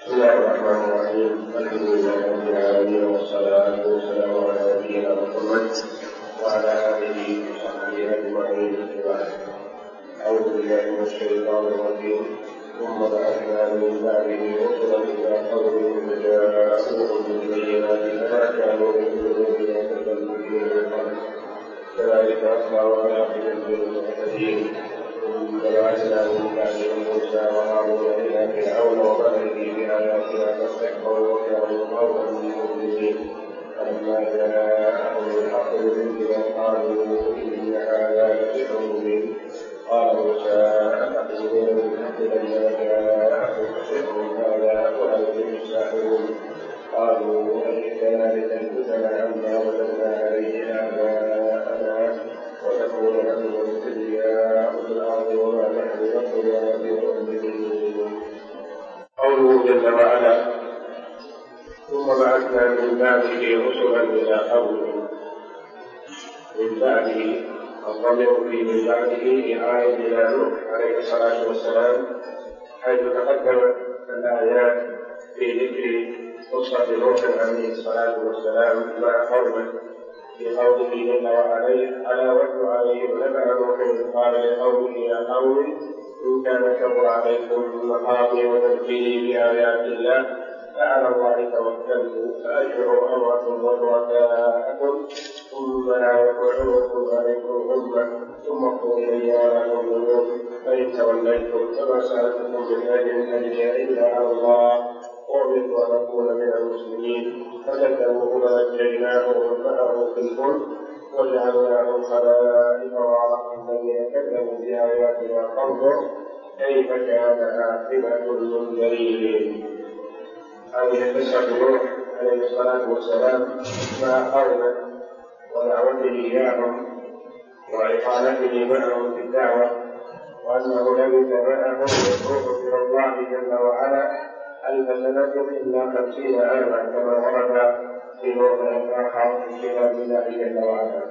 بسم الله الرحمن الرحيم. الحمد لله رب العالمين، والصلاة والسلام على نبينا محمد وعلى آله وصحبه أجمعين. أعوذ بالله من الشيطان الرجيم. ثم بعثنا من بعده رسلا إلى قومهم فجاءوهم بالبينات فما كانوا يؤمنون بما كذبوا به من قبل كذلك أخبر على قلوب المعتدين. ثم بعثنا من بعدهم موسى وهارون إلى فرعون وملئه بآياتنا فاستكبروا وكانوا قوما مجرمين. فلما جاءهم الحق من عندنا قالوا إن هذا لسحر مبين. قال موسى أتقولون بالحق لما جاءكم سحر هذا وأنتم تساحرون. قالوا أجئتنا لتلفتنا عما وجدنا عليه آباءنا وتكون لكم الكبرياء في الأرض وما نحن لكم بمؤمنين. قوله جل وعلا ثم بعثنا من بعده رسلا إلى قومهم. من بعده الضمير في من بعده عائد إلى نوح عليه الصلاة والسلام، حيث تقدم الآيات في ذكر قصة نوح عليه الصلاة والسلام مع قومه في قوله جل وعلا واتل عليهم نبأ نوح إذ قال لقومه يا قوم إن كان كبر عليكم مقامي وتذكيري بآيات الله فعلى الله توكلت فأجمعوا أمركم وشركاءكم ثم لا يكن عليكم غمة ثم اقضوا إلي ولا تظلمون. فإن توليتم فما سألتكم من أجر أجري إلا على الله وأمرت أن أكون من المسلمين. فكذبوه فنجيناه ومعه في الفلك وجعلناهم خلائف وأغرقنا الذين كذبوا بآياتنا فانظر كيف كان عاقبة المنذرين. هذه قصة نوح عليه الصلاة والسلام مع قومه ودعوته إياهم وإقامته معهم في الدعوة، وأنه لبث معهم يدعوهم إلى الله جل وعلا 1000 سنة إلا 50 عاما كما ورد في موضع آخر في كتاب الله جل وعلا.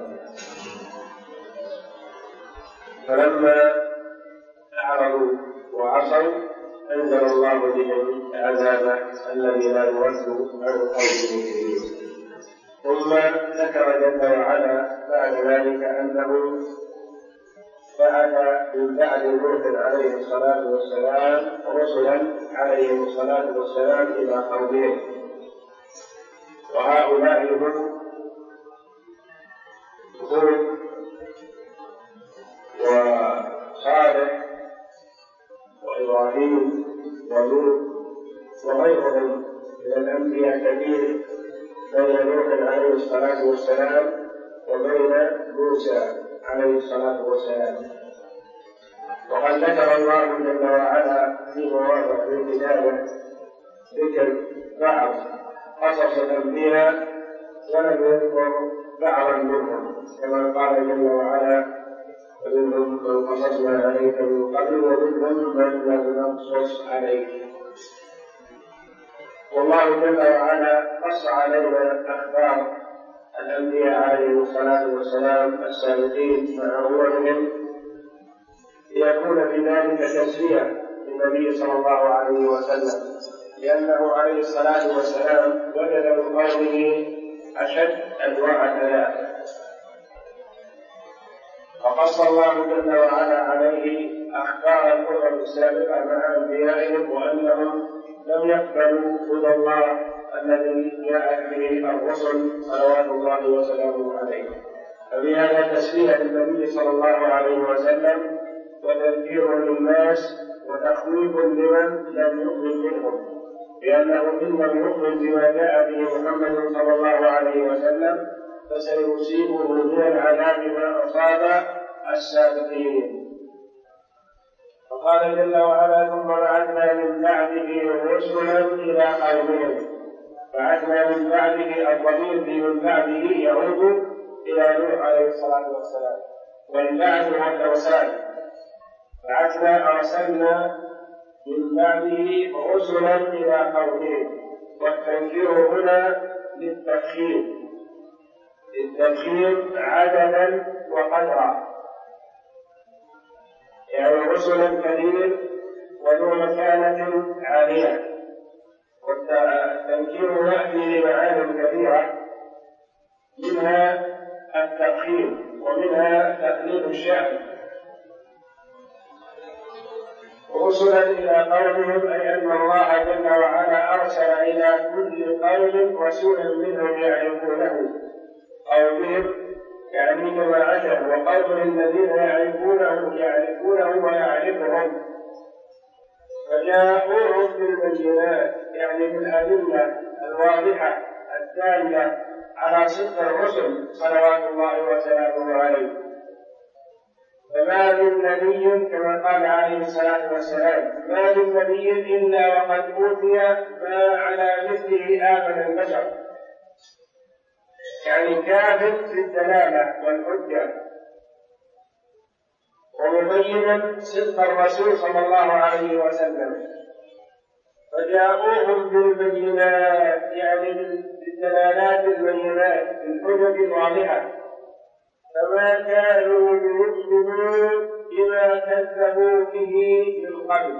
فلما أعرضوا وعصوا أنزل الله بهم العذاب الذي لا يرد عن القوم المجرمين. ثم ذكر جل وعلا بعد ذلك أنه بعث من بعد نوح عليه الصلاة والسلام رسلا عليهم الصلاة والسلام إلى قومهم، وهؤلاء هم هود وصالح وإبراهيم ولوط وغيرهم من الأنبياء كثير بين نوح عليه الصلاة والسلام وبين موسى عليه الصلاة والسلام. وقد ذكر الله جل وعلا في مواضع من كتابه ذكر بعض قصص الأنبياء ولم يذكر بعضا منهم، كما قال جل وعلا ومنهم من قصصنا عليك من قبل ومنهم من لم نقصص عليك. والله جل وعلا قص علينا أخبار الأنبياء عليهم الصلاة والسلام السابقين مع أولهم ليكون في ذلك تسلية للنبي صلى الله عليه وسلم، لأنه عليه الصلاة والسلام وجد من قومه أشد أنواع العذاب، فقص الله جل وعلا عليه أخبار الأمم السابقة مع أنبيائهم وأنهم لم يقبلوا هدى الله الذي جاءت به الرسل صلوات الله وسلامه عليه. فبهذا تسلية للنبي صلى الله عليه وسلم وتذكير للناس وتخويف لمن لم يؤمن منهم، لأنه إن لم يؤمن بما جاء به محمد صلى الله عليه وسلم فسيصيبه من العذاب ما أصاب السابقين. وقال جل وعلا ثم بعثنا من بعده رسلا إلى قومهم. بعثنا من بعده الضمير في من بعده يعود إلى نوح عليه الصلاة والسلام، والبعث هو الإرسال. بعثنا أرسلنا من بعده رسلا إلى قومهم، والتنكير هنا للتفخيم عددا وقدرا، يعني رسلا كثير وذو مكانة عالية. كثيرة، منها التضخيم ومنها تقليد الشأن. رسلا إلى قومهم، أي أن الله جل وعلا أرسل إلى كل قوم رسولا منهم يعرفونه، قومهم يعني جماعته، وقوم الذين يعرفونه ويعرفهم، فجاءوهم بالبينات يعني بالأدلة الواضحة الدالة على صدق الرسل صلوات الله وسلامه عليه. فما من نبي كما قال عليه الصلاة والسلام: ما من نبي إلا وقد أوتي ما على مثله آمن البشر، يعني كافٍ في الدلالة والحجة ومبينا صدق الرسول صلى الله عليه وسلم. فجاءوهم بالبينات يعني بالدلالات البينات بالحجج الواضحة، فما كانوا ليؤمنوا بما كذبوا به من قبل،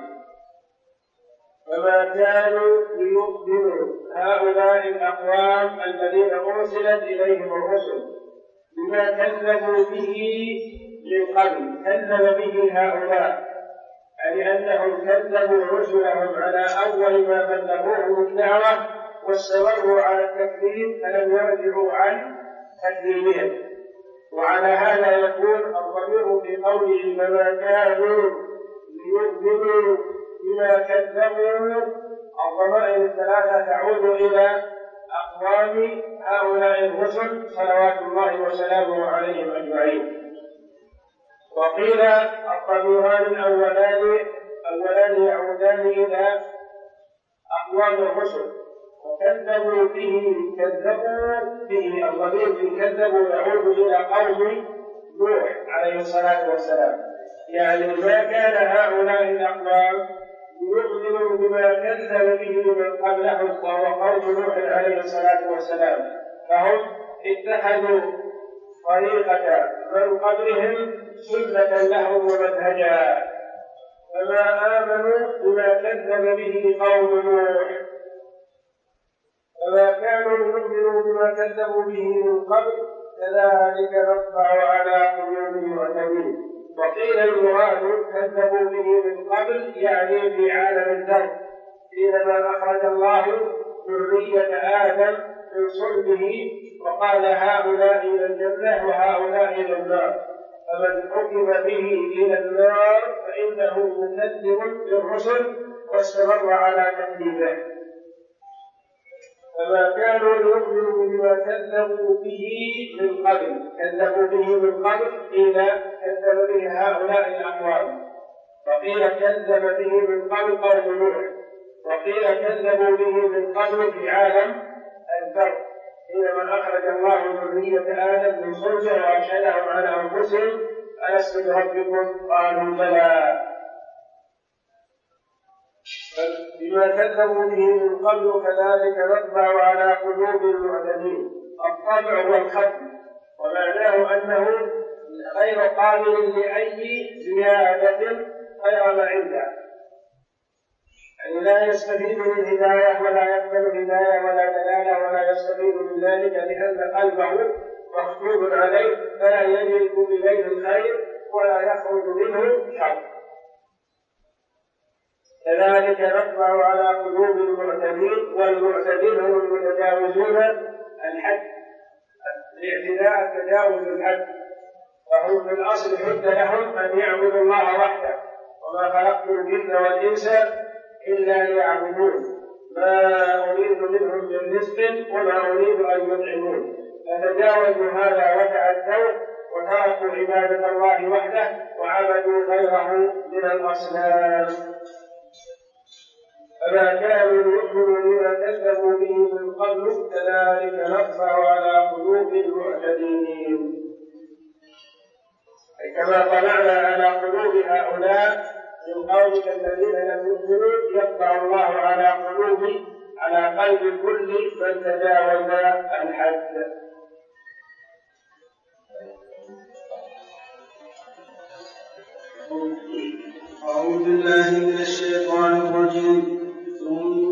فما كانوا ليؤمنوا هؤلاء الأقوام الذين أرسلت إليهم الرسل بما كذبوا به من قبل. كذب به هؤلاء يعني أنهم كذبوا رسلهم على أول ما بلغوهم الدعوة واستمروا على التكذيب فلم يرجعوا عن تكذيبهم. وعلى هذا يكون الضمير في قوله فما كانوا ليؤمنوا بما كذبوا، الضمائر الثلاثة تعود إلى أقوام هؤلاء الرسل صلوات الله وسلامه عليهم أجمعين. وقيل الضميران الأولان يعودان إلى أقوام الرسل، وكذبوا به الضمير في كذبوا يعود إلى قوم نوح عليه الصلاة والسلام. يعني ما كان هؤلاء الأقوام ليؤمنوا بما كذب به من قبلهم وهو قوم نوح عليه الصلاة والسلام، فهم اتخذوا طريقة من قبلهم سنة لهم ومنهجا، فما آمنوا بما كذب به قوم نوح، فما كانوا يؤمنوا بما كذبوا به من قبل كذلك نطبع على قلوب المعتدين. وقيل المراد كذبوا به من قبل يعني في عالم الذر، حينما أخرج الله ذرية آدم من صلبه وقال هؤلاء إلى الجنة وهؤلاء إلى النار، فمن حكم به إلى النار فإنه مكذب بالرسل واستمر على تكذيبه. فما كانوا ليؤمنوا بما كذبوا به من قبل، كذبوا به من قبل قيل كذب به هؤلاء الأقوام، وقيل كذب به من قبل قوم نوح، وقيل كذبوا به من قبل في عالم الذر حينما أخرج الله ذرية آدم من صلبه وأشهدهم على أنفسهم ألست بربكم قالوا بلى. بما كذبوا به من قبل كذلك نطبع على قلوب المعتدين. الطبع هو الختم، ومعناه أنه غير قابل لأي زيادة غير ما عنده، يعني لا يستفيد من هداية ولا يقبل هداية ولا دلالة ولا يستفيد من ذلك لأن قلبه مختوم عليه فلا يجد إليه الخير ولا يخرج منه شر. كذلك نطبع على قلوب المعتدين، والمعتدين هم المتجاوزون الحد، الاعتداء تجاوز الحد، وهم في الأصل حد لهم أن يعبدوا الله وحده، وما خلقت الجن والإنس إلا ليعبدون ما أريد منهم من رزق وما أريد أن يطعمون، فتجاوزوا هذا وتعدوا وتركوا عبادة الله وحده وعبدوا غيره من الأصنام. فما كانوا ليؤمنوا بما كذبوا به من قبل كذلك نطبع على قلوب المعتدين، كما طلعنا على قلوب هؤلاء من قومك الذين لم يؤمنوا يطبع الله على قلب كل من تجاوز الحد. أعوذ بالله من الشيطان الرجيم. ثم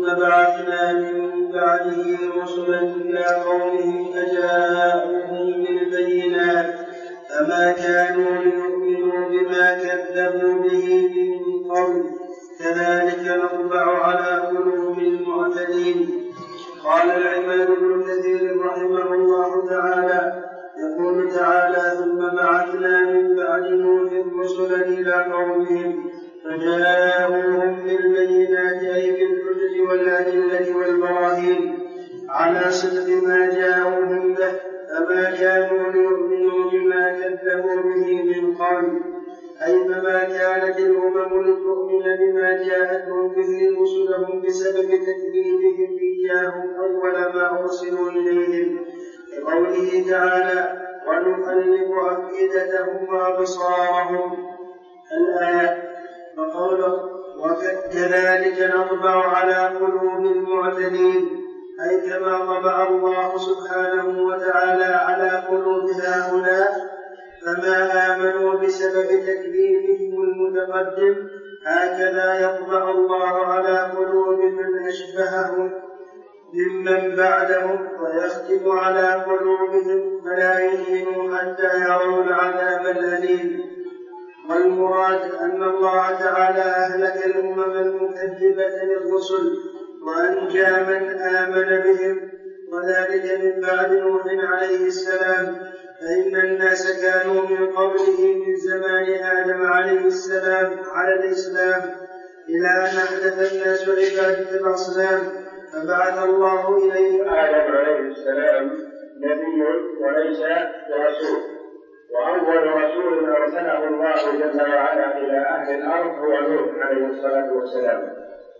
ثم بعثنا من بعده رسلا إلى قومهم فجاءوهم بالبينات فما كانوا ليؤمنوا بما كذبوا به من قبل كذلك نطبع على قلوب المعتدين. قال العماد بن كثير رحمه الله تعالى يقول تعالى ثم بعثنا من بعد نوح رسلا إلى قومهم فجاءوهم بالبينات أي بالحجج والأدلة والبراهين على صدق ما جاءوهم به فما كانوا ليؤمنوا بما كذبوا به من قبل أي فما كانت الأمم لتؤمن بما جاءتهم به رسلهم بسبب تكذيبهم إياهم أول ما أرسلوا إليهم كقوله تعالى ونقلب أفئدتهم وأبصارهم الآية وقوله وكذلك نطبع على قلوب المعتدين أي كما طبع الله سبحانه وتعالى على قلوب هؤلاء فما آمنوا بسبب تكذيبهم المتقدم هكذا يطبع الله على قلوب من أشبههم ممن بعدهم ويختم على قلوبهم فلا يؤمنوا حتى يروا العذاب الأليم. والمراد أن الله تعالى أهلك الأمم المكذبة للرسل وأنجى من آمن بهم وذلك من بعد نوح عليه السلام فإن الناس كانوا من قبله من زمان آدم عليه السلام على الإسلام إلى أن أحدث الناس عبادة الأصنام فبعث الله إليه آدم عليه السلام نبي وليس برسول وأول رسول أرسله الله جل وعلا إلى أهل الأرض هو نوح عليه الصلاة والسلام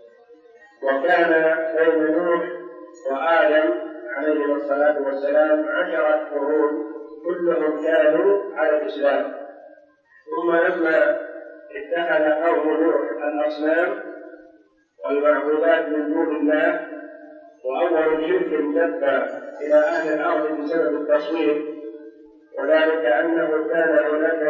وكان بين نوح وآدم عليه الصلاة والسلام 10 قرون كلهم كانوا على الإسلام ثم لما اتخذ قوم نوح الأصنام والمعبودات من دون الله وأول شرك دب إلى أهل الأرض بسبب التصوير وذلك أنه كان هناك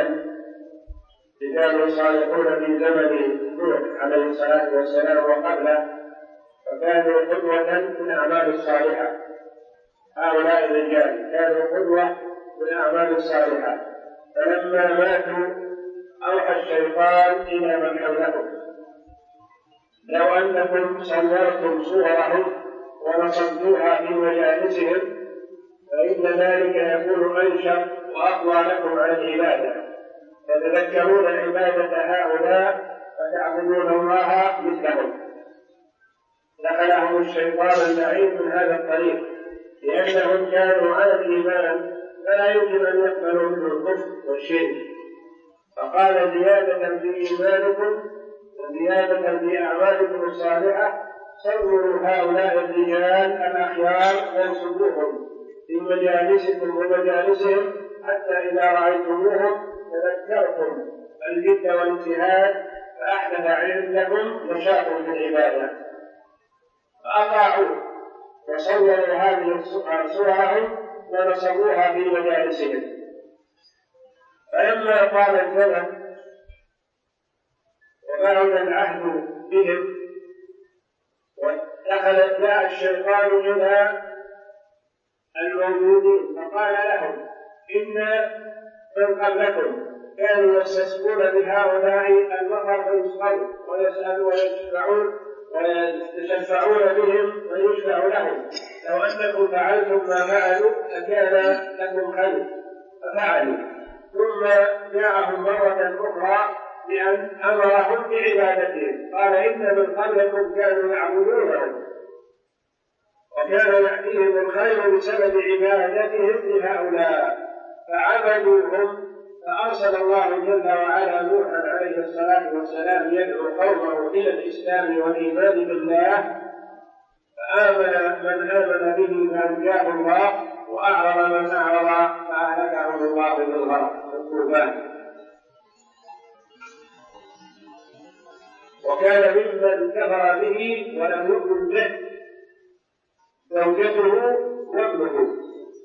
رجال صالحون في زمن نوح عليه الصلاة والسلام وقبله فكانوا قدوة بالأعمال الصالحة. هؤلاء الرجال كانوا قدوة بالأعمال الصالحة فلما ماتوا أوحى الشيطان إلى من حولهم لو أنكم صورتم صورهم ونصبتوها في مجالسهم فإن ذلك يكون أنشط وأقوى لكم على العبادة تتذكرون عبادة هؤلاء فتعبدون الله مثلهم. دخلهم الشيطان اللعين من هذا الطريق لأنهم كانوا على الإيمان فلا يمكن أن يقبلوا منه الكفر والشرك فقال زيادة في إيمانكم وزيادة في أعمالكم الصالحة صوروا هؤلاء الرجال الأخيار وانصبوهم في مجالسكم ومجالسهم حتى إذا رأيتموهم تذكرتم الجد والاجتهاد فأحدث عندكم نشاط في العبادة فأطاعوا وصوروا هذه صورهم ونصبوها في مجالسهم. فلما طال الزمن وبعد العهد بهم جاء الشيطان إلى الموجودين فقال لهم إن من قبلكم كانوا يستسقون بهؤلاء المطر فيسقون ويسألون ويتشفعون بهم ويشفع لهم لو أنكم فعلتم ما فعلوا لكان لكم خير ففعلوا. ثم جاءهم مرة أخرى بأن أمرهم بعبادتهم قال إن من قبلكم كانوا يعبدونهم وكان يأتيهم الخير بسبب عبادتهم لهؤلاء فعبدوهم فأرسل الله جل وعلا نوحا عليه الصلاة والسلام يدعو قومه إلى الإسلام والإيمان بالله فآمن من آمن به فأنجاه الله وأعرض من أعرض فأهلكه الله بالغرق والطوفان. وكان ممن كفر به ولم يؤمن به زوجته وابنه.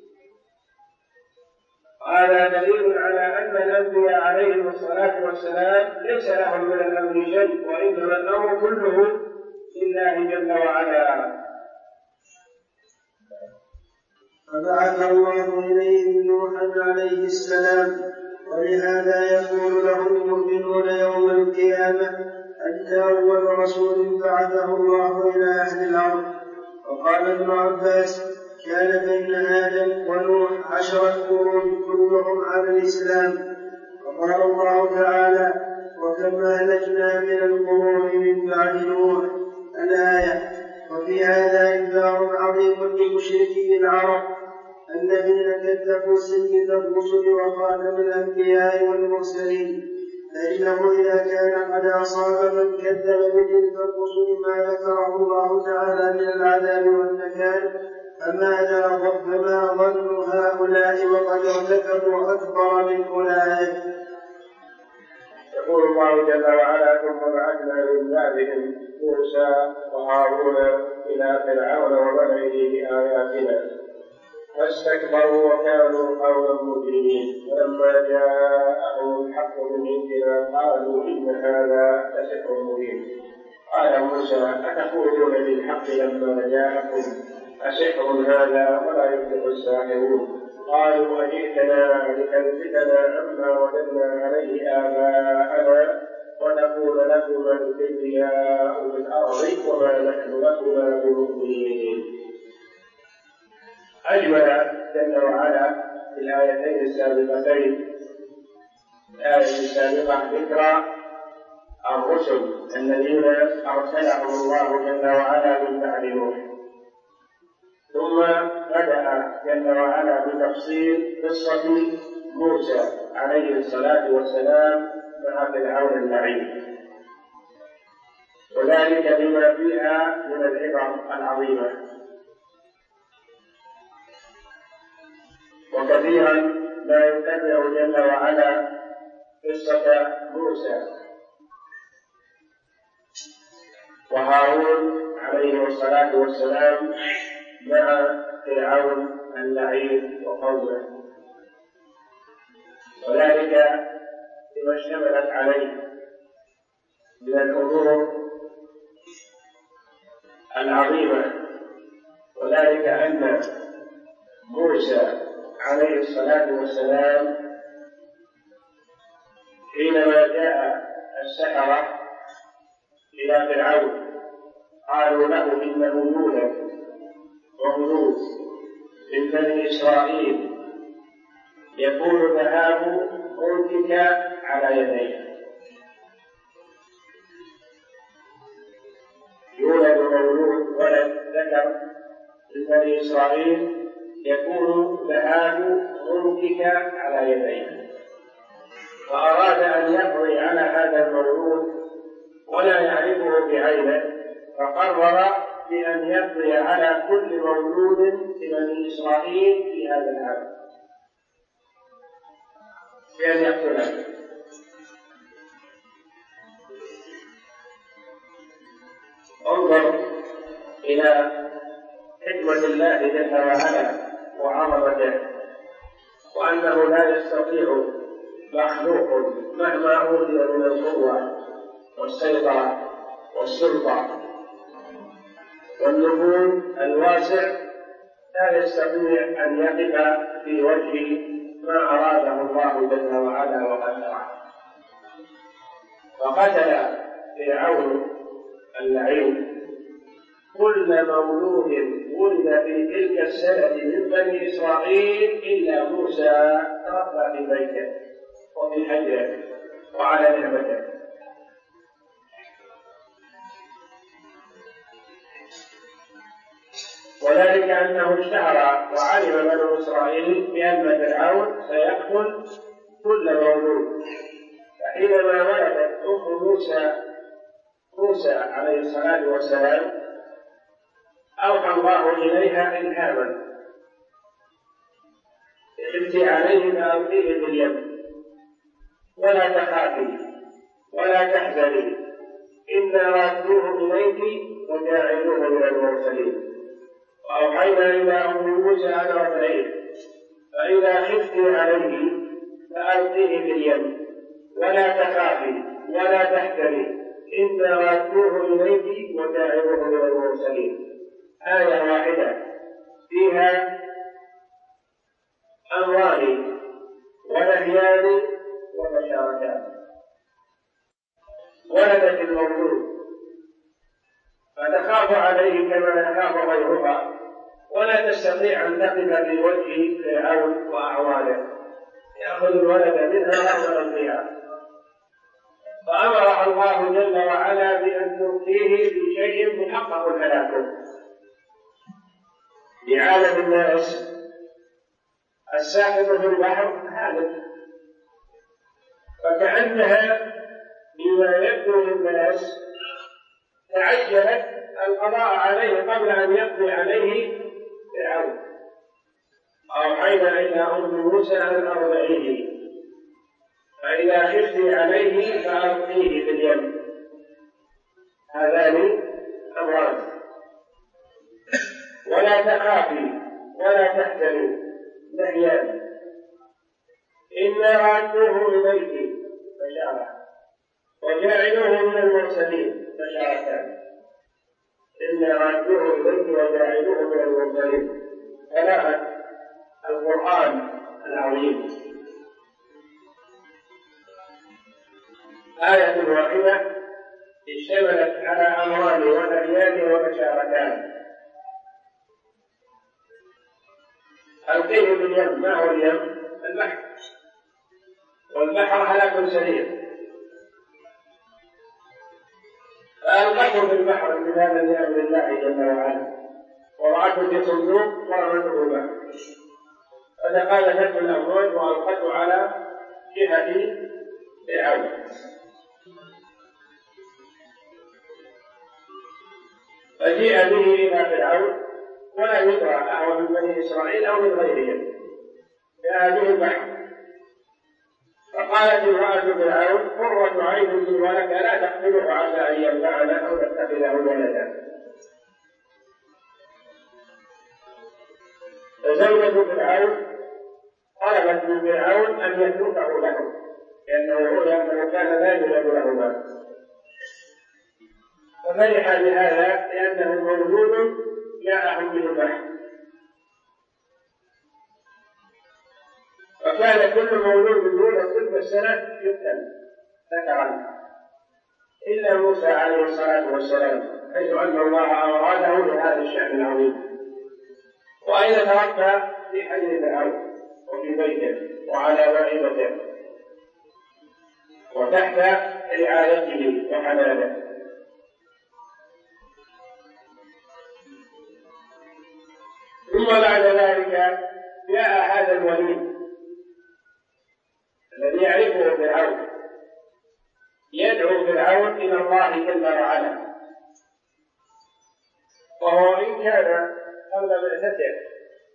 هذا دليل على أن الأنبياء عليهم الصلاة والسلام ليس لهم من الأمر شيء وإنما الأمر كله في الله جل وعلا. فبعث الله إليهم نوحا عليه السلام، ولهذا يقول له المؤمنون يوم القيامة: أنت أول رسول بعثه الله إلى أهل الأرض. وقال ابن عباس: كان بين آدم ونوح 10 قرون كلهم على الإسلام. وقال الله تعالى: وكم أهلكنا من القرون من بعد نوح، الآية. وفي هذا إنذار عظيم لمشركي العرب الذين كذبوا سيد الرسل وخاتم الأنبياء والمرسلين، فإنه إذا كان قد أصاب من كذب بتلك الرسل ما ذكره الله تعالى من العذاب والنكال، فما ظن هؤلاء وقد ارتكبوا أكبر من أولئك. يقول الله جل وعلا: ثم بعثنا من بعدهم موسى وهارون إلى فرعون وملئه بآياتنا فاستكبروا وكانوا قوما مجرمين، فلما جاءهم الحق من عندنا قالوا إن هذا لسحر مبين. قال موسى: أتقولون للحق لما جاءكم أسحر هذا ولا يفلح الساحرون؟ قالوا: أجئتنا لتلفتنا عما وجدنا عليه آباءنا ونقول لكما الكبرياء في الأرض وما نحن لكما بمؤمنين. أجمل جل وعلا في الآيتين السابقتين، الآية السابقة ذكر الرسل الذين أرسلهم الله جل وعلا من بعد نوح، ثم بدأ جل وعلا بتفصيل قصة موسى عليه الصلاة والسلام مع فرعون اللعين، وذلك بما فيها من العبر العظيمة. وكثيرا ما يتبع جل وعلا قصة موسى وهارون عليه الصلاة والسلام مع فرعون اللعين وقومه، وذلك بما اشتملت عليه من الأمور العظيمة، وذلك أن موسى عليه الصلاة والسلام حينما جاء السحرة إلى فرعون قالوا له: إنه يولد مولود من بني إسرائيل يكون ذهاب ملكك على يديه. يولد مولود ولد ذكر من بني إسرائيل يكون ذهاب ملكك على يديه، فأراد أن يقضي على هذا المولود ولا يعرفه بعينه، فقرر بأن يقضي على كل مولود لبني إسرائيل في هذا العام، بأن يقتله. انظر إلى حكمة الله جل وعلا وعظمته، وأنه لا يستطيع مخلوق مهما أوتي من القوة والسيطرة والسلطة والنفوذ الواسع، لا يستطيع أن يقف في وجه ما أراده الله جل وعلا وقدره. فقتل فرعون اللعين كل مولود ولد في تلك السنة من بني إسرائيل إلا موسى تربى في بيته وفي حجره وعلى نعمته. وذلك أنه اشتهر وعلم بنو إسرائيل بأن فرعون سيقتل كل مولود، فحينما ولدت أم موسى عليه الصلاة والسلام أوحى الله إليها إلهاما: خفت عليه فألقيه في اليم ولا تخافي ولا تحزني إنا رادوه إليك وجاعلوه من المرسلين. وأوحينا إلى أم موسى أن أرضعيه، فإذا خفت عليه فألقيه في اليم ولا تخافي ولا تحزني إنا رادوه إليك وجاعلوه من المرسلين. آية واحدة فيها أمران ونهيان وبشارتان. ولدت المولود فتخاف عليه كما يخاف غيرها، ولا تستطيع أن تقف في وجه فرعون وأعوانه يأخذ الولد منها أمرا بها، فأمرها الله جل وعلا بأن تؤتيه بشيء محقق هلاكه. لعالم الناس الساكن في البحر هالك، فكأنها بما يبدو للناس تعجلت القضاء عليه قبل أن يقضي عليه فرعون. أوحينا إلى أم موسى أن أرضعيه، فإذا خفتي عليه فألقيه في اليم. هذان أمران، ولا تخافي ولا تحزني نهيان. إنا رادوه إليك بشارة وجاعلوه من المرسلين بشارتان. إنا رادوه إليك وجاعلوه من المرسلين. قراءة القرآن العظيم آية واحدة اشتملت على أمران ونهيان وبشارتان. ألقيه باليم. ما هو اليم؟ البحر، والبحر هلاك سريع، فألقته في البحر امتثالا لأمر الله جل وعلا، ورأته في صندوق ورمته البحر، فتقالت الأمواج وألقته على جهة فرعون. فجيء به إلى فرعون ولا يدرى أهو من بني إسرائيل أو من غيرهم بهذه البحر. فقالت امرأة فرعون قرة عين لي ولك لا تقتله عسى أن ينفعنا أو نتخذه ولدا. فزوجة فرعون طلبت من فرعون أن يتركه له، لأنه كان لا يوجد له مال، ففرح بهذا لأنه مولود جاءهم به البحر. وكان كل مولود يولد تلك السنة يقتل ذكرا إلا موسى عليه الصلاة والسلام، حيث أن الله أراده لهذا الشأن العظيم. وأين تركت؟ في حجر فرعون وفي بيته وعلى مائدته وتحت رعايته وحنانه. ثم بعد ذلك جاء هذا الوليد الذي يعرفه فرعون يدعو فرعون إلى الله جل وعلا، وهو إن كان قبل بعثته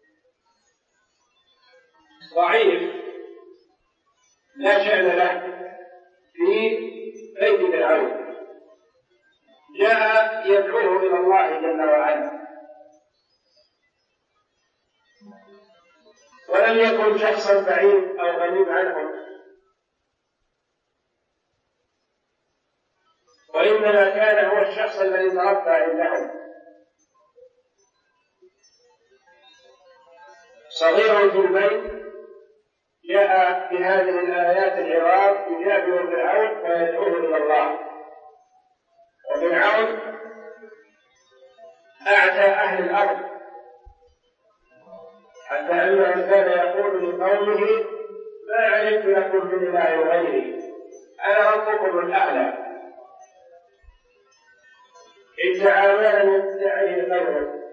ضعيف لا شأن له في بيت فرعون، جاء يدعوه إلى الله جل وعلا، ولم يكن شخصا بعيد أو غريب عنهم، وإنما كان هو الشخص الذي تربى عندهم، صغير في البيت، جاء بهذه الآيات العظام يجادل فرعون ويدعوه إلى الله. وفرعون أعتى أهل الأرض حتى أنه كان يقول لقومه ما علمت لكم من إله غيري أنا ربكم الأعلى. ادعى ما لم يدعه غيره.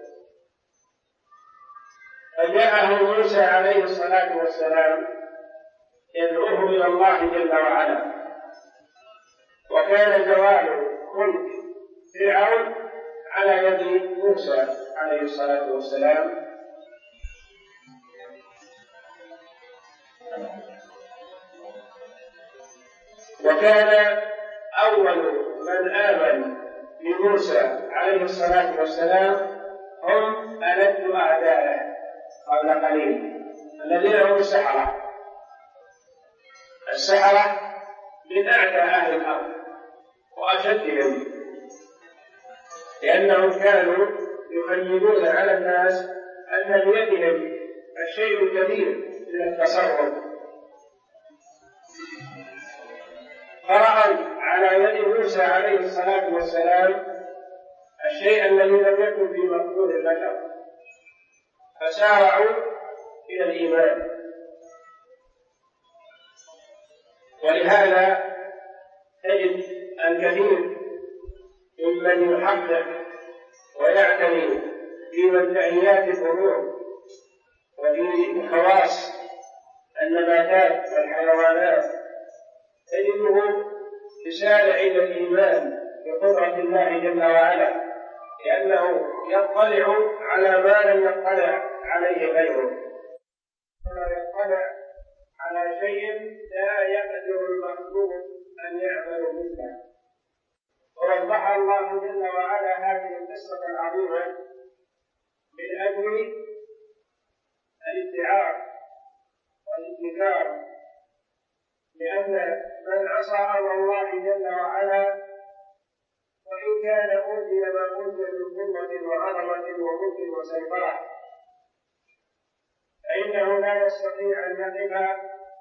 فجاءه موسى عليه الصلاة والسلام يدعوه إلى الله جل وعلا، وكان زوال ملك فرعون على يد موسى عليه الصلاة والسلام. وكان أول من آمن بموسى عليه الصلاة والسلام هم ألد أعداءه قبل قليل الذين هم السحرة. السحرة من أعدى أهل الأرض، وأشدهم، لأنهم كانوا يخيلون على الناس أن بيدهم الشيء الكبير من التصرف، فرأوا على يد موسى عليه الصلاة والسلام الشيء الذي لم يكن في مقدور البشر، فسارعوا إلى الإيمان. ولهذا تجد الكثير ممن يحقق ويعتني في مبدئيات الأمور وفي خواص النباتات والحيوانات تجده يسارع إلى الإيمان بقدرة الله جل وعلا، لأنه يطلع على ما لم يطلع عليه غيره، ولا يطلع على شيء لا يقدر المخلوق أن يعمل مثله. ووضح الله جل وعلا هذه القصة العظيمة من أجل الادعاء والاتكار، لأن من عصى أمر الله جل وعلا وإن كان أوتي ما أوتي من قوة وعظمة وملك وسيطرة فإنه لا يستطيع أن يقف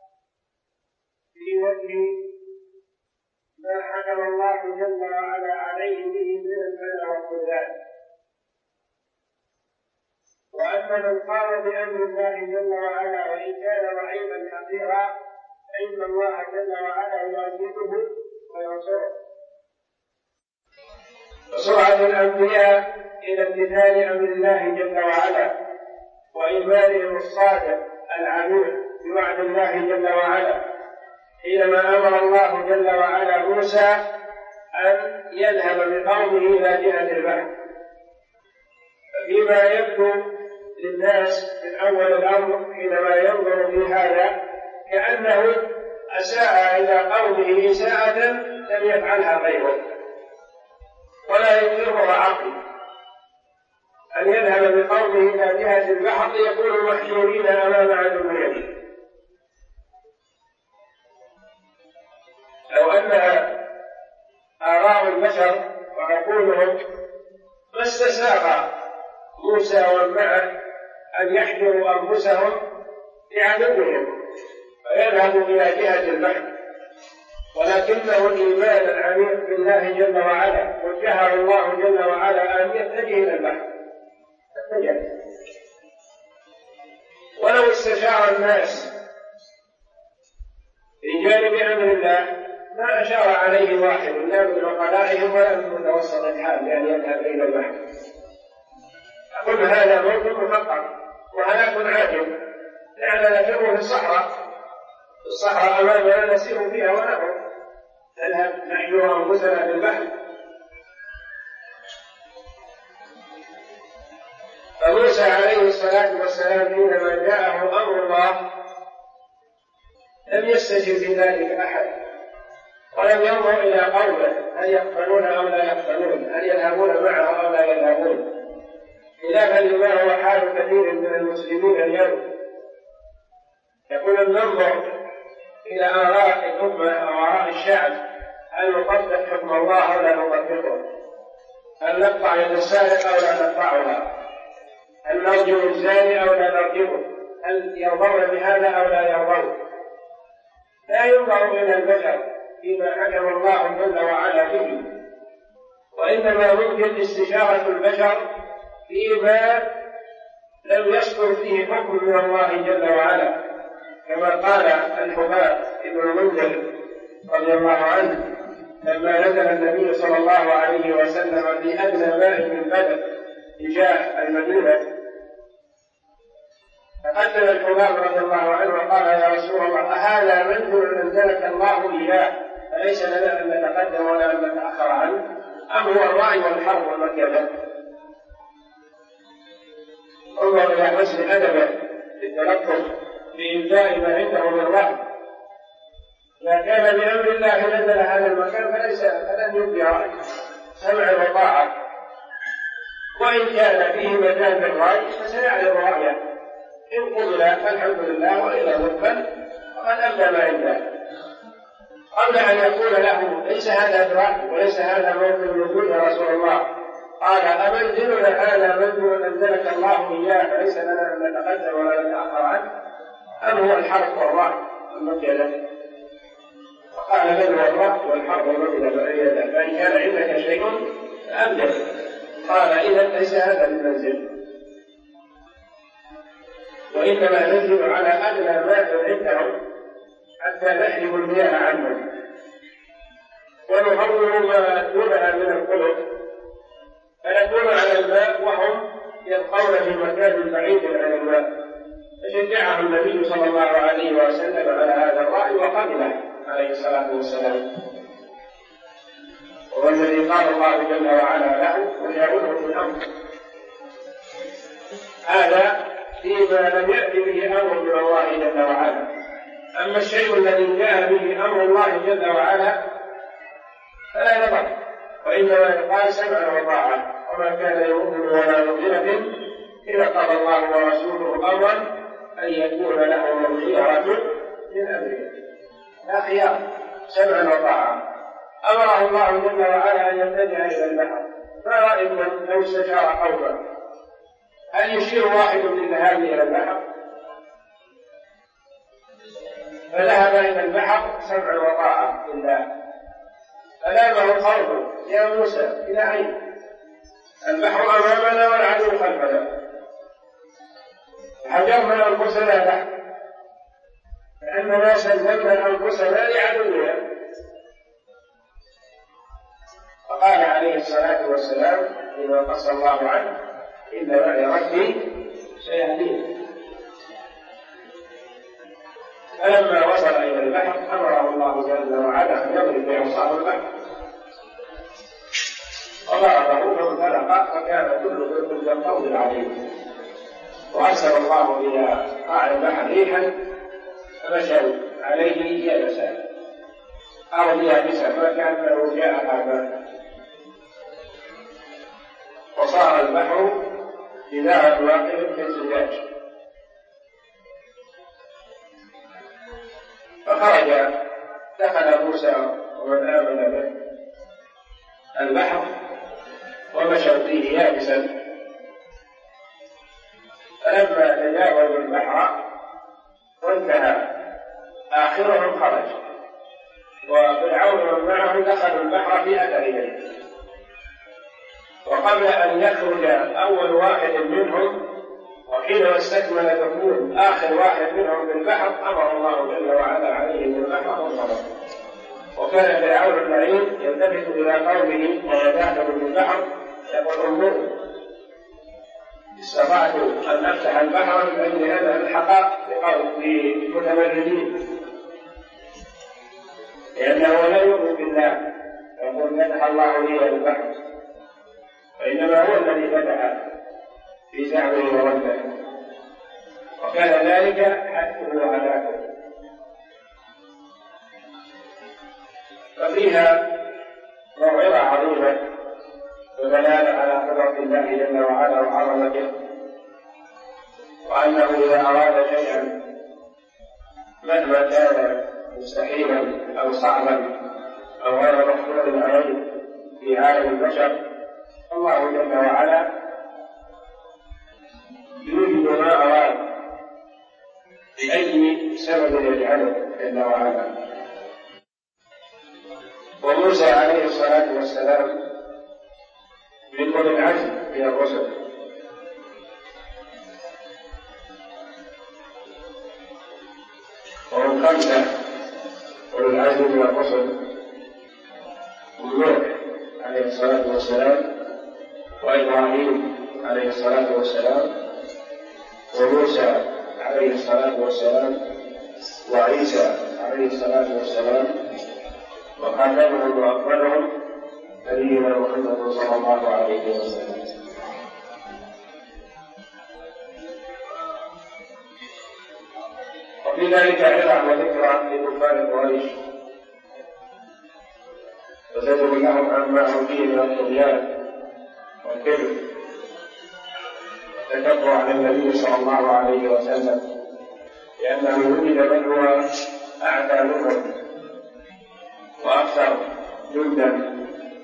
في وجه ما حكم الله جل وعلا عليه به من البلاء والخذلان. وأما من قام بأمر الله جل وعلا وإن كان ضعيفا حقيرا فإن الله جل وعلا يؤيده وينصره. وسرعة الأنبياء إلى امتثال أمر الله جل وعلا وإيمانهم الصادق العميق بوعد الله جل وعلا، حينما أمر الله جل وعلا موسى أن يذهب بقومه إلى جهة البحر. فيما يبدو للناس من أول الأمر حينما ينظر في هذا كأنه أساء إلى قومه إساءة لم يفعلها غيره ولا يقرها عقل، أن يذهب بقومه إلى جهة البحر ليكونوا محشورين أمام عدوهم. لو أن آراء البشر وعقولهم ما استساغ موسى ومن معه أن يحجروا أنفسهم لعدوهم ويذهبوا إلى جهة البحر، ولكنه الإيمان العميق بالله جل وعلا وجهه الله جل وعلا أن يتجه إلى البحر. ولو استشار الناس في جانب أمر الله ما أشار عليه واحد لا من عقلائهم ولا من متوسط الحال لأن يذهب إلى البحر. أقول هذا موت محقق وهلاك عاجل، لأننا نفر في الصحراء أمامنا نسير فيها ونمر، نذهب نحجر أنفسنا في البحر. فموسى عليه الصلاة والسلام حينما جاءه أمر الله لم يستجب في ذلك أحد، ولم ينظر إلى قومه هل يقبلون أو لا يقبلون، هل يذهبون معه أو لا يذهبون، خلافا لما هو حال كثير من المسلمين اليوم. يكون النظر إلى آراء الأمة أو آراء الشعب هل نطبق حكم الله أو لا نطبقه، هل نقطع يد السارق أو لا نقطعها، هل نرجم الزاني أو لا نرجمه، هل يرضون بهذا أو لا يرضون. لا ينظر إلى البشر فيما حكم الله جل وعلا به، وإنما ممكن استشارة البشر فيما لم يصدر فيه حكم من الله جل وعلا، كما قال الحباب ابن المنذر رضي الله عنه لما نزل النبي صلى الله عليه وسلم في أدنى ماء من بدر تجاه المدينة، فقدم الحباب رضي الله عنه وقال يا رسول الله أهذا منزل أنزلك الله إياه فليس لنا أن نتقدم ولا أن نتأخر عنه، أم هو الرأي والحرب والمكيدة؟ انظر إلى حسن أدبه للتلطف بإنجاء ما عنده من رأي. إذا كان بأمر الله نزل هذا المكان فلن يبدي رأي، سمع وطاعة، وإن كان فيه مجال للرأي فسيعرض رأيه، إن قبل فالحمد لله وإذا رفض فقد أبدى ما عنده. قبل أن يقول له ليس هذا إدراك وليس هذا موطن الوجود يا رسول الله، قال أمنزلنا هذا منزل أنزلك الله إياه فليس لنا أن نتقدم ولا نتأخر عنه، أم هو الحرب والرعد والمكي له؟ فقال بل هو الرعد والحرب والمكي، فإن كان عندك شيء فأبدل. قال إذا ليس هذا المنزل، وإنما ننزل على أدنى ماء عندهم حتى نحرم المياه عنهم ونحول ما دونها من القلوب، فنكون على الماء وهم يبقون في مكان بعيد عن الماء. فشجعه النبي صلى الله عليه وسلم على هذا الرأي وقبله عليه الصلاة والسلام، وهو الذي قال الله جل وعلا له وجاءوه في الأمر. هذا فيما لم يأتي به أمر من الله جل وعلا. أما الشيء الذي جاء به أمر الله جل وعلا فلا يضر، وإنما يقال سمعا وطاعة، وما كان يؤمن ولا مؤمنة إذا قضى الله ورسوله أمرا أن يكون لهم الخيرة من أمره. لا خيار، سمعا وطاعة. أمره الله جل وعلا أن يتجه إلى البحر، ما رأيكم لو استشار قوما هل يشير واحد بالذهاب إلى البحر؟ فذهب إلى البحر سمعا وطاعة لله. فلامه الخوف يا موسى إلى أين؟ البحر أمامنا والعدو خلفنا، حجرنا أنفسنا له، لأننا سلمنا أنفسنا لعدونا. فقال عليه الصلاة والسلام فيما قص الله عنه إن معي ربي سيهدين. فلما وصل إلى البحر أمره الله جل وعلا أن يضرب بعصاه البحر، وضربه فانفلق فكان كل فرق كالطود العظيم. وأرسل الله إلى قاع البحر ريحا فمشوا عليه يابسا أو يابسا فكأنه جاء هذا، وصار البحر جدار واقف كالزجاج. فخرج دخل موسى ومن آمن به البحر ومشوا فيه يابسا. فلما تجاوزوا البحر وانتهى آخرهم خرج، وفرعون ومن معه دخلوا البحر في أثرهم. وقبل أن يخرج أول واحد منهم وحينما استكمل دخول آخر واحد منهم في البحر أمر الله جل وعلا عليهم بالبحر والخرج. وكان فرعون اللعين يلتفت إلى قومه ويداخل في البحر يقول انظروا استطعت أن أفتح البحر من أجل أن ألحق بمتمردين، لأنه لا يؤمن بالله يقول فتح الله لي البحر، وإنما هو الذي فتح في زعمه ورده، وكان ذلك حتمه وهلاكه. ففيها موعظة عظيمة ودلالة على قدرة الله جل وعلا وعظمته، وأنه إذا أراد شيئا مهما كان مستحيلا أو صعبا أو غير مقدور عليه في عالم البشر الله جل وعلا يوجد ما أراد بأي سبب يجعله جل وعلا. وموسى عليه الصلاة والسلام من أولي العزم من الرسل، وهم خمسة أولي العزم من الرسل: نوح عليه الصلاة والسلام، وإبراهيم عليه الصلاة والسلام، وموسى عليه الصلاة والسلام، وعيسى عليه الصلاة والسلام، وخاتمهم وأفضلهم نبينا محمد صلى الله عليه وسلم. وفي ذلك عظة وذكرى لكفار قريش، وزجر لهم عما هم فيه من الطغيان والكبر والتكبر على النبي صلى الله عليه وسلم، لأنه وجد من هو أعتى منهم وأكثر جندا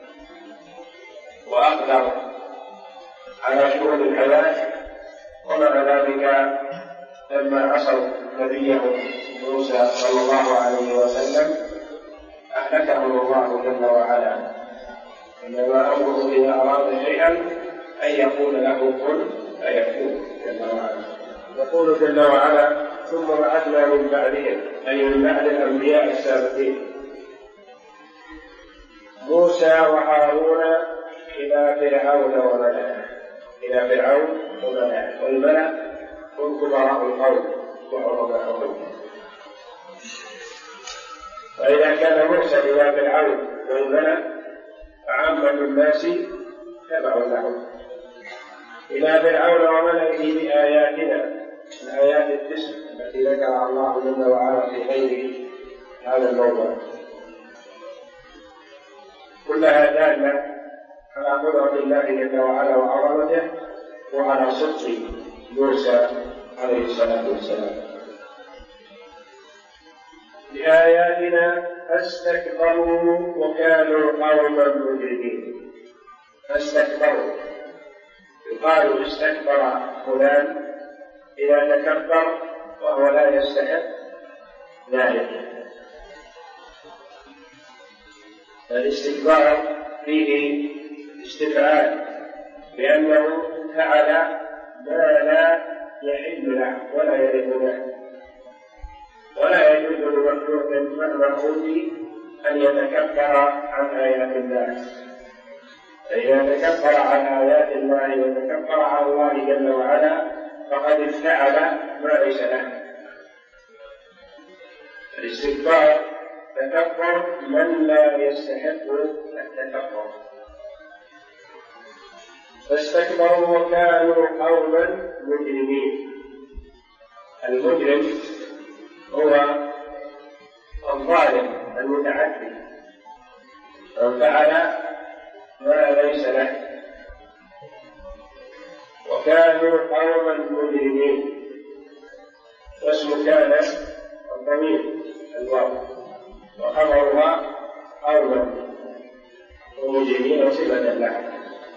وأقدر على شؤون الحياة، ومع ذلك لما عصوا نبيه موسى صلى الله عليه وسلم أهلكهم الله جل وعلا. إنما أمره إذا أراد شيئا أن يقول له كن فيكون جل وعلا. يقول جل وعلا: ثم بعثنا من بعدهم، أي من بعد الأنبياء السابقين، موسى وهارون إلى فرعون وملئه، والملأ هم كبراء القوم وعظماؤهم. فإذا كان موسى إلى فرعون والملأ فعامة الناس تبع لهم، إلى فرعون وملئه بآياتنا، الآيات التسع التي ذكرها الله جل وعلا في غير هذا الموضوع، كلها دالة على قدرة الله جل وعلا وعظمته وعلى صدق موسى عليه الصلاة والسلام. بآياتنا فاستكبروا وكانوا قوما مجرمين. فاستكبروا، يقال استكبر فلان إذا تكبر وهو لا يستحق ذلك. الاستكبار فيه استفعال، لأنه فعل ما لا يحل له ولا يليق له، ولا يجوز لمخلوق مهما أوتي أن يتكبر عن آيات الله. فإذا تكبر عن آيات الله وتكبر على الله جل وعلا فقد افتعل ما ليس له. الاستكبار تكبر من لا يستحق التكبر. فاستكبروا وكانوا قوما مجرمين. المجرم هو الظالم المتعدي، من فعل ما ليس له. وكانوا قوما مجرمين، واسم كان الضمير الواو، وخبرها قوما ومجرمين صفة له.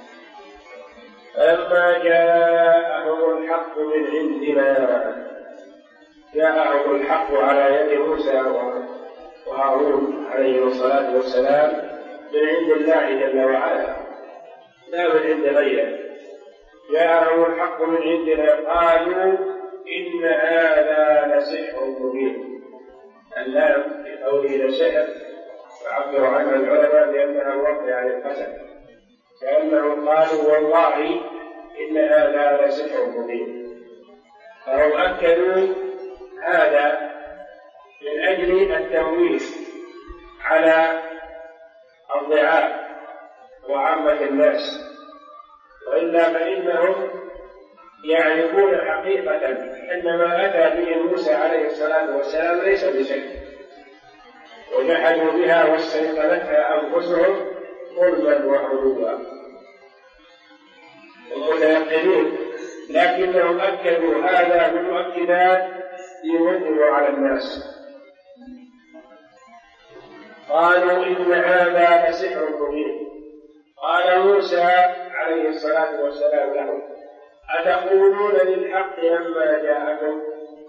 فلما جاءهم الحق من عندنا، جاءهم الحق على يد موسى وهارون عليه الصلاة والسلام من عند الله جل وعلا، لا من عند غيره. جاءهم الحق من عندنا قالوا إن هذا لسحر مبين. اللام في قوله لسحر فعبر عنها العلماء بأنها موقع عن القسم، كأنهم قالوا والله إن هذا لسحر مبين. فهم أكدوا هذا من أجل التمويل على الضعاف وعامة الناس، وإلا فإنهم يعرفون حقيقة أن ما أتى به موسى عليه الصلاة والسلام ليس بشيء، وجحدوا بها واستيقنتها أنفسهم ظلما وعلوا ومتيقنين، لكنهم أكدوا هذا من مؤكدات ليوجهوا على الناس. قالوا إن هذا لسحر مبين. قال موسى عليه الصلاة والسلام لهم أتقولون للحق لما جاءكم؟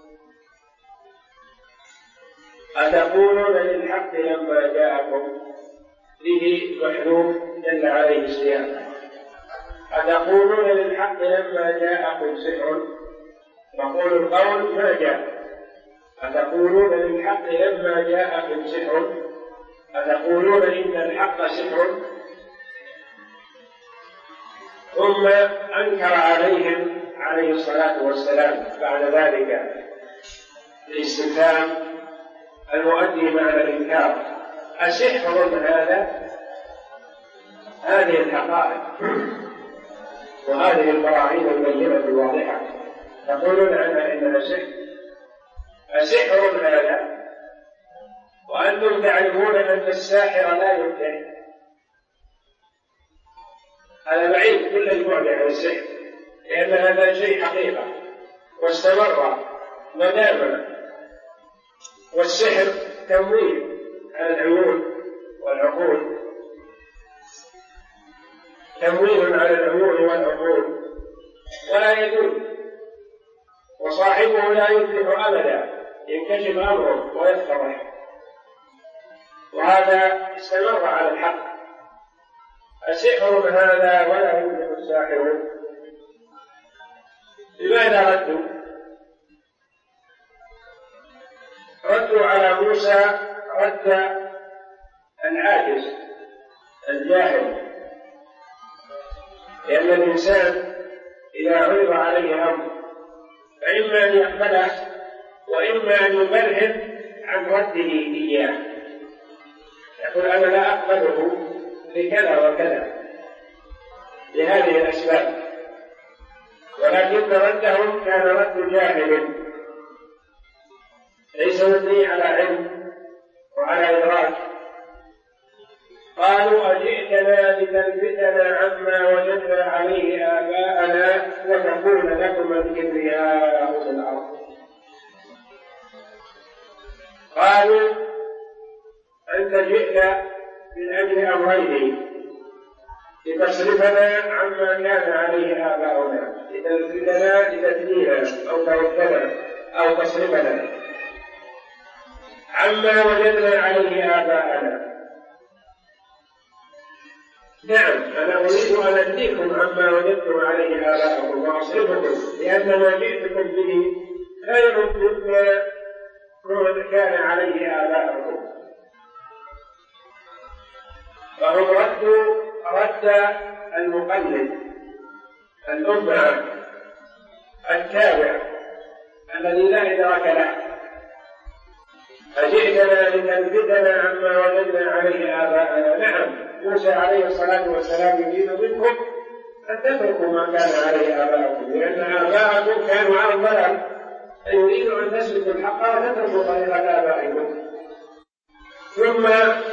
أتقولون للحق لما جاءكم؟ به محذوف دل عليه السياق. أتقولون للحق لما جاءكم سحر؟ نقول القول ما جاء. أتقولون للحق لما جاءكم سحر؟ أتقولون إن الحق سحر؟ ثم أنكر عليهم عليه الصلاة والسلام بعد ذلك الاستفهام المؤدي معنى الإنكار: أسحر هذا؟ هذه الحقائق وهذه البراهين البينة الواضحة تقولون عنها إنها سحر. أسحر هذا وأنتم تعرفون أن الساحر لا يمكن. هذا بعيد كل البعد عن السحر، لأن هذا شيء حقيقة واستمر مداما، والسحر تمويل على العيون والعقول، تمويل على العقول والعقول ولا يدل، وصاحبه لا يفلح أبدا، ينكشف أمره ويتضح، وهذا استمر على الحق. السحر هذا ولا يفلح الساحرون. لماذا ردوا على موسى رد العاجز الجاهل، لأن الإنسان إذا عرض عليه أمر فإما أن يقبله وإما أن يبرهن عن رده إياه، يقول أنا لا أقبله لكذا وكذا لهذه الأسباب، ولكن ردهم كان رد جاهل ليس مبني على علم وعلى إدراك. قالوا أجئتنا لتلفتنا عما وجدنا عليه آباءنا وتكون لكم الكبرياء في الأرض. قالوا أنت جئت من أجل أمرين: لتصرفنا عما كان عليه آباؤنا، لتلفتنا لتدنينا أو تردنا أو تصرفنا عما وجدنا عليه آباءنا. نعم، أنا أريد أن أدنيكم عما وجدتم عليه آباءكم وأصرفكم، لأن ما جئتكم به خير مما كان عليه آباءكم. فهم رد المقلد الأمة التابع الذي لا إدراك له. أجئتنا لتلفتنا عما وجدنا عليه آباءنا. نعم، موسى عليه الصلاة والسلام يريد منكم أن تتركوا ما كان عليه آباءكم، لأن آباءكم كانوا على الضلال، يريد أن تسلكوا الحق وتتركوا طريقة آبائكم. ثم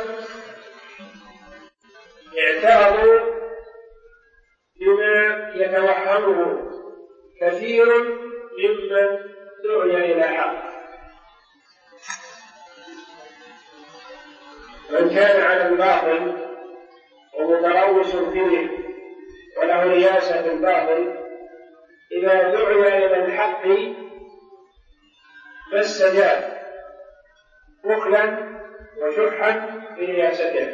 اعترضوا بما يتوهمه كثير ممن دعي إلى حق. من كان على الباطل ومتلوث فيه وله رياسة الباطل، إذا دعي إلى الحق فاستجاب بخلا وشحا برياسته،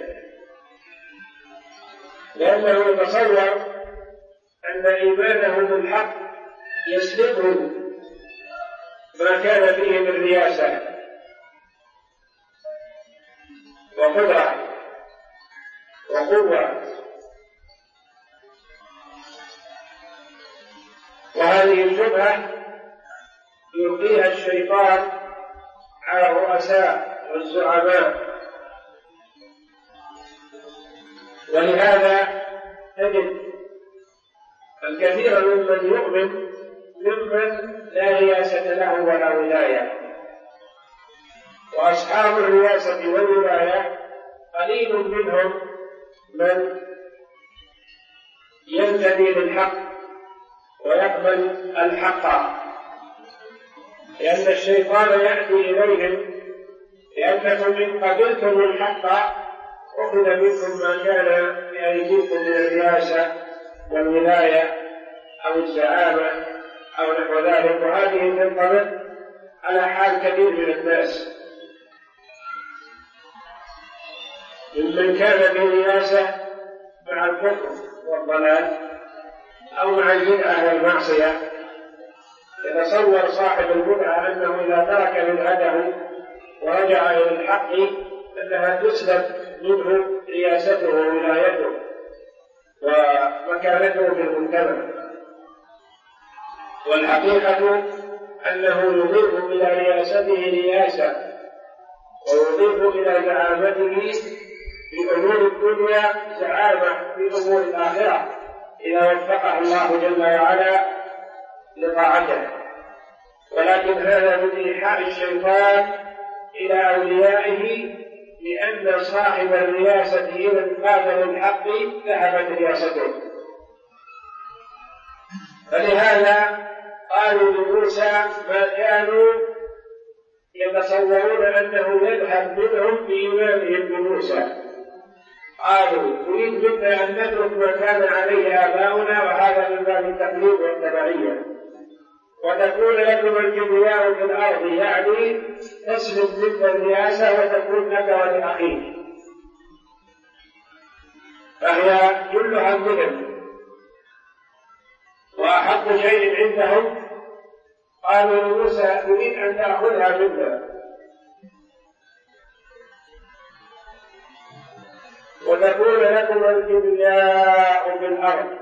لأنه يتصور أن إيمانه بالحق يسلبه ما كان فيه من رياسة وقدرة وقوة. وهذه الشبهة يلقيها الشيطان على الرؤساء والزعماء، ولهذا تجد الكثير ممن يؤمن ممن لا رياسة له ولا ولاية، وأصحاب الرياسة والولاية قليل منهم من ينتمي للحق ويقبل الحق، لأن الشيطان يأتي إليهم لأنكم إن قبلتم الحق أخذ منكم ما كان في أيديكم من الرياسة والولاية أو الزعامة أو نحو ذلك، وهذه تنطبق على حال كثير من الناس، ممن كان في رياسة مع الكفر والضلال أو مع البدعة والمعصية. يتصور صاحب البدعة أنه إذا ترك بدعته ورجع إلى الحق أنها تسلب منه رياسته وولايته ومكانته في المجتمع، والحقيقة أنه يضيف إلى رياسته رياسة ويضيف إلى زعامته في أمور الدنيا زعامة في أمور الآخرة إذا وفقه الله جل وعلا لطاعته. ولكن هذا من إيحاء الشيطان إلى أوليائه، لأن صاحب الرياسة إذا انقاد للحق ذهبت رياسته. فلهذا قالوا لموسى ما كانوا يتصورون أنه يذهب منهم بإيمانهم بموسى، قالوا تريد منا أن نترك ما كان عليه آباؤنا وهذا من باب التقليد والتبعية، وتكون لكم الكبرياء في الأرض، يعني تسلب منك الرئاسة وتكون لك ولأخيك، فهي كلها منهم. وأحق شيء عندهم قالوا لموسى تريد أن تأخذها منا وتكون لكم الكبرياء في الأرض.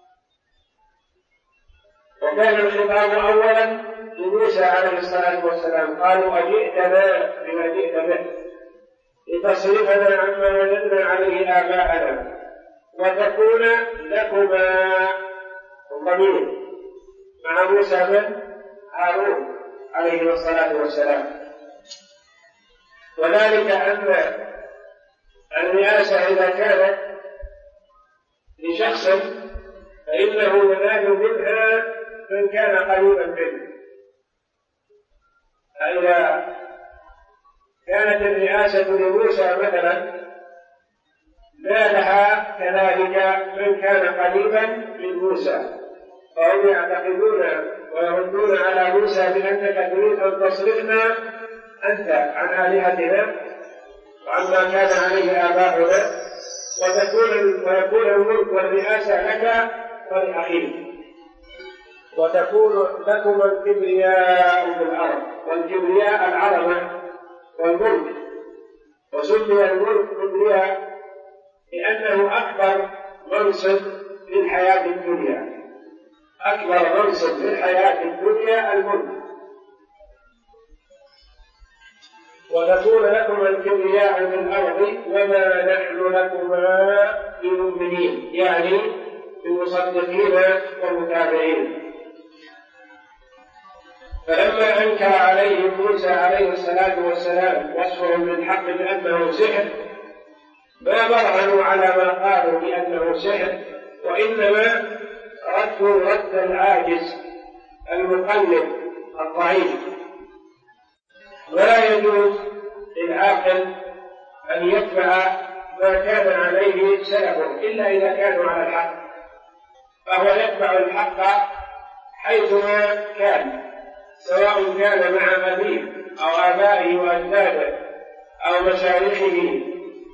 وكان الخطاب أولا لموسى عليه الصلاة والسلام، قالوا أجئتنا بما جئت به لتصرفنا عما وجدنا عليه آباءنا وتكون لكما الضمير مع موسى بن هارون عليه الصلاة والسلام. وذلك أن الرئاسة إذا كانت لشخص فإنه ينال منها من كان قريبا منه، فإذا كانت الرئاسة لموسى مثلا نالها كذلك من كان قريبا من موسى، فهم يعتقدون ويردون على موسى بأنك تريد أن تصرفنا أنت عن آلهتنا وعما كان عليه آباؤنا ويكون الملك والرئاسة لك ولأخيك وتكون لكم الكبرياء في الأرض. والكبرياء العظمة والملك، وسمي الملك كبرياء لأنه أكبر منصب للحياة الدنيا، أكبر منصب للحياة الدنيا الملك. وتكون لكم الكبرياء في الأرض وما نحن لكما بمؤمنين، يعني بمصدقين ومتابعين. فلما أنكر عليهم موسى عليه الصلاة والسلام وصفهم بالحق بأنه سحر ما برهنوا على ما قالوا بأنه سحر، وإنما ردوا رد العاجز المقلد الضعيف. ولا يجوز للعاقل أن يتبع ما كان عليه سلفه إلا إذا كانوا على الحق، فهو يتبع الحق حيثما كان، سواء كان مع أبيه أو آبائه وأجداده أو مشايخه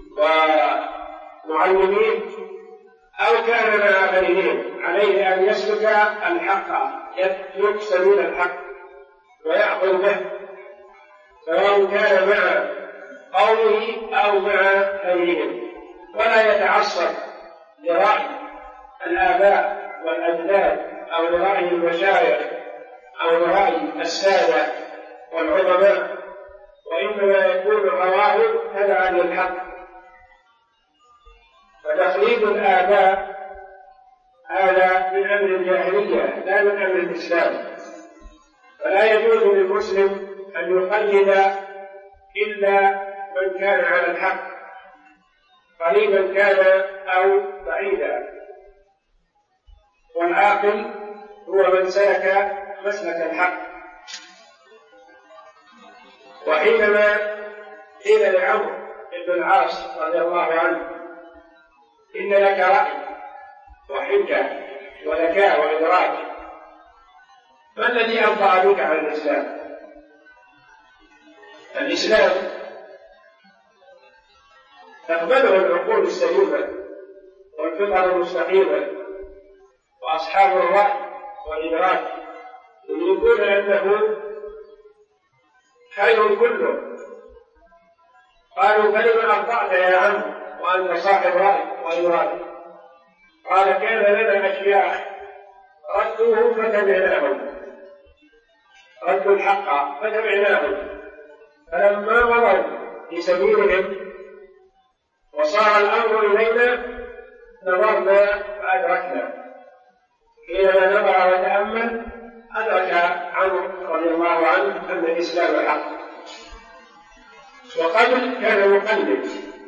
ومعلميه أو كان مع غيرهم، عليه أن يسلك الحق، يكسب الحق ويأخذ به، سواء كان مع قومه أو مع غيرهم، ولا يتعصب لرأي الآباء والأجداد أو لرأي المشايخ أو لرأي السادة والعظماء، وإنما يكون هواه تبعا للحق. فتقليد الآباء هذا من أمر الجاهلية لا من أمر الإسلام، فلا يجوز للمسلم أن يقلد إلا من كان على الحق قريبا كان أو بعيدا. والعاقل هو من سلك مسلك الحق. وحينما قيل لعمرو بن العاص رضي الله عنه إن لك رأي وحجة وذكاء وإدراك، ما الذي أنطع بك عن الإسلام؟ الإسلام تقبله العقول السليمة والفطر المستقيمة وأصحاب الرأي والإدراك يقولون أنه خير كله. قالوا فلم أخطأت يا عم وأنت صاحب رأي وإدراك؟ قال كان لنا أشياخ ردوه فتبعناهم، ردوا الحق فتبعناهم، فلما مضوا في سبيلهم وصار الأمر إلينا نظرنا فأدركنا. حينما نظر وتأمل أدرك عمرو رضي الله عنه أن الإسلام حق. وقد كان مقلد،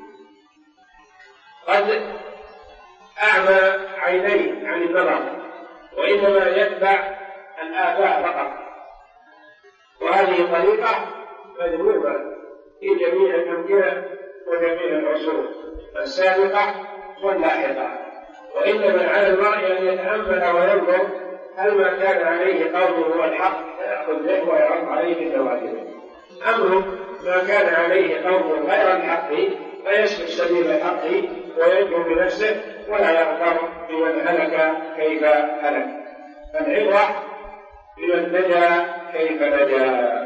قد أعمى عينيه عن النظر وإنما يتبع الآباء فقط، وهذه طريقة مذمومة في جميع الأمكنة وجميع العصور السابقة واللاحقة. وإنما على المرء أن يتأمل وينظر هل ما كان عليه قوله هو الحق فيأخذ به ويعض عليه النواجذ، أمر ما كان عليه قوله غير الحق فيسلك سبيل الحق وينجو بنفسه ولا يغتر بمن هلك كيف هلك. فالعبرة بمن نجا كيف نجا.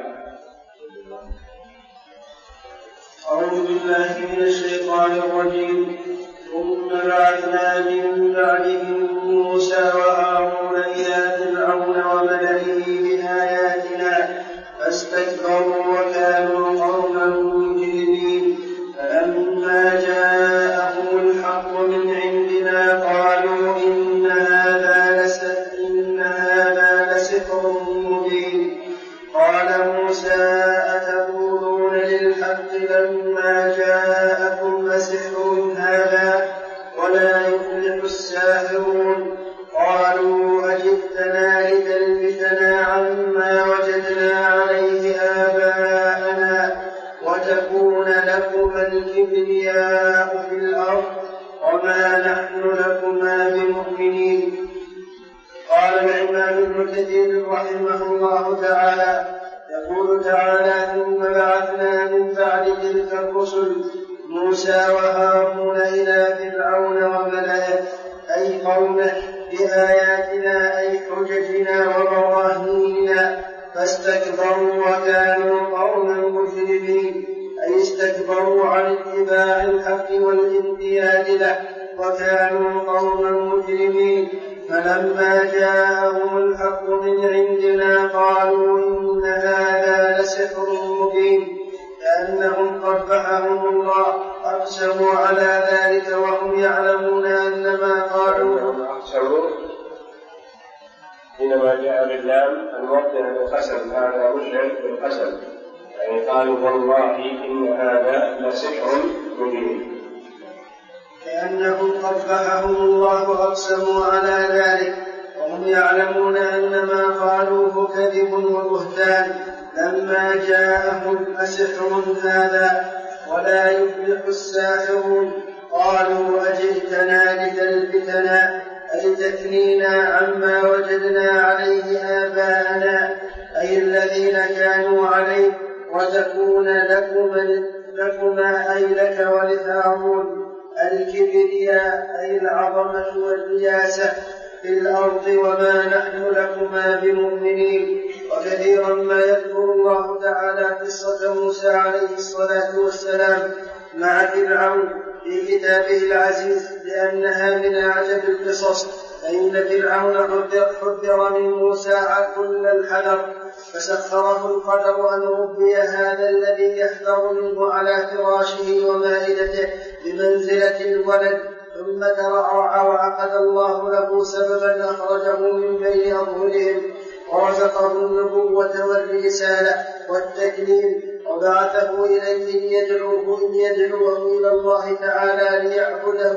أعوذ بالله من الشيطان الرجيم. ثم بعثنا من بعدهم موسى وهارون إلى فرعون وملئه بآياتنا فاستكبروا وكانوا قوما مجرمين. فلما جاءهم الحق من عندنا قالوا إن هذا لسحر مبين. قال موسى أتقولون للحق لما جاءكم أسحر هذا ولا يفلح الساحرون. قالوا أجئتنا لتلفتنا عما وجدنا عليه آباءنا وتكون لكما الكبرياء في الأرض وما نحن لكما بمؤمنين. قال الإمام ابن كثير رحمه الله تعالى يقول تعالى ثم بعثنا من بعد تلك الرسل موسى وهارون إلى فرعون وملئه أي قومه بآياتنا أي حججنا وبراهيننا فاستكبروا وكانوا قوما مجرمين أي استكبروا عن اتباع الحق والانقياد له وكانوا قوما مجرمين. فلما جاءهم الحق من عندنا قالوا إن هذا لسحر مبين كأنهم قبحهم الله أقسموا على ذلك وهم يعلمون أن ما قالوا حينما جاء باللام الموطن القسم هذا مشعر بالقسم يعني قالوا والله إن هذا لسحر مبين لأنهم قبحهم الله أقسموا على ذلك وهم يعلمون أن ما قالوه كذب وبهتان. لما جاءهم أسحر هذا ولا يفلح الساحرون. قالوا أجئتنا لتلفتنا أي تثنينا عما وجدنا عليه آباءنا أي الذين كانوا عليه وتكون لكما أي لك ولهارون الكبرياء أي العظمة والرياسة في الأرض وما نحن لكما بمؤمنين. وكثيرا ما يذكر الله تعالى قصة موسى عليه الصلاة والسلام مع فرعون في كتابه العزيز لأنها من أعجب القصص. فإن فرعون حذر من موسى كل الحذر فسخره القدر أن ربي هذا الذي يحذر منه على فراشه ومائدته بمنزلة الولد ثم ترعرع وعقد الله له سببا أخرجه من بين أظهرهم ورزقه النبوة والرسالة والتكليم وبعثه إليه ليدعوه إلى الله تعالى ليعبده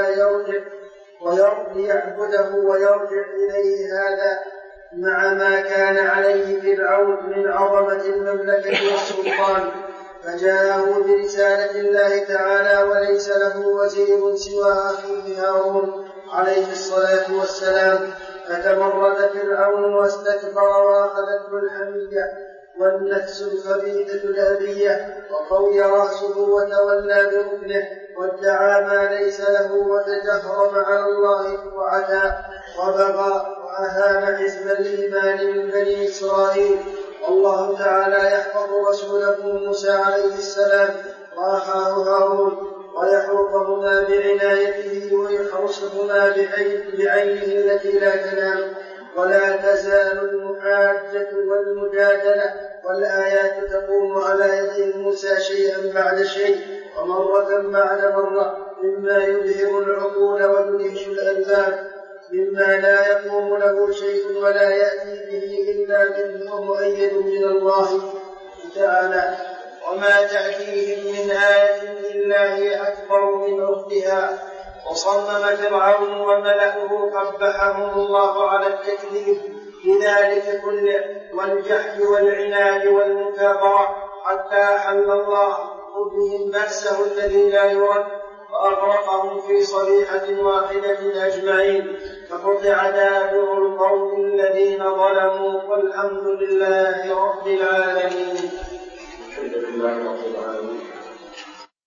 ويرجع إليه هذا مع ما كان عليه فرعون من عظمة المملكة والسلطان. فجاءه برسالة الله تعالى وليس له وزير سوى أخيه هارون عليه الصلاة والسلام. فتمرد فرعون واستكبر وأخذته الحمية والنفس الخبيثة الأبية وقوي رأسه وتولى بركنه وادعى ما ليس له وتجهرم على الله وعتى وبغى وأهان حزب الإيمان من بني إسرائيل. والله تعالى يحفظ رسوله موسى عليه السلام وأخاه هارون ويحوطهما بعنايته ويحرسهما بعينه التي لا تنام. ولا تزال المحاجة والمجادلة والآيات تقوم على يد موسى شيئا بعد شيء ومرة بعد مرة مما يبهر العقول ويدهش الألباب مما لا يقوم له شيء ولا يأتي به إلا منه مؤيد من الله تعالى. وما تأتيهم من آية إلا هي أكبر من أختها. وصمم فرعون وملأه قبحهم الله على التكذيب بذلك كله والجحد والعناد والمكابرة حتى أحل الله بهم بأسه الذي لا يرد وأغرقهم في صريحة واحدة أجمعين، فقطع دابر القوم الذين ظلموا، والحمد لله رب العالمين. الحمد لله رب العالمين.